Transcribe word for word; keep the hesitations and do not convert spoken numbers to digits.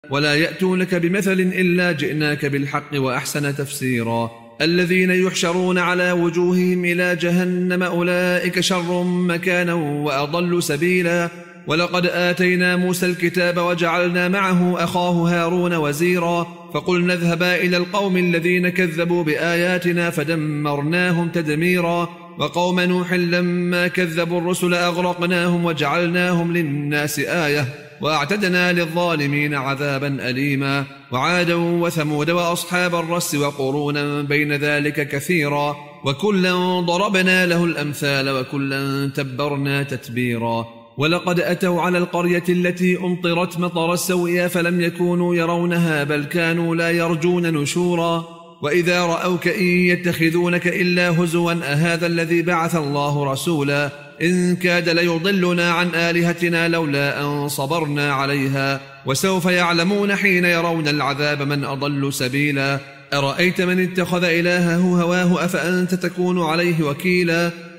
ولا يأتونك بمثل إلا جئناك بالحق وأحسن تفسيرا. الذين يحشرون على وجوههم إلى جهنم أولئك شر مكانا وأضل سبيلا. ولقد آتينا موسى الكتاب وجعلنا معه أخاه هارون وزيرا، فقلنا اذهبا إلى القوم الذين كذبوا بآياتنا فدمرناهم تدميرا. وقوم نوح لما كذبوا الرسل أغرقناهم وجعلناهم للناس آية وأعتدنا للظالمين عذابا أليما. وعادا وثمود وأصحاب الرس وقرونا بين ذلك كثيرا، وكلا ضربنا له الأمثال وكلا تبرنا تتبيرا. ولقد أتوا على القرية التي أمطرت مطر السوء فلم يكونوا يرونها بل كانوا لا يرجون نشورا. وإذا رأوك إن يتخذونك إلا هزوا أهذا الذي بعث الله رسولا إن كاد ليضلنا عن آلهتنا لولا أن صبرنا عليها. وسوف يعلمون حين يرون العذاب من أضل سبيلا. أرأيت من اتخذ إلهه هواه أفأنت تكون عليه وكيلا.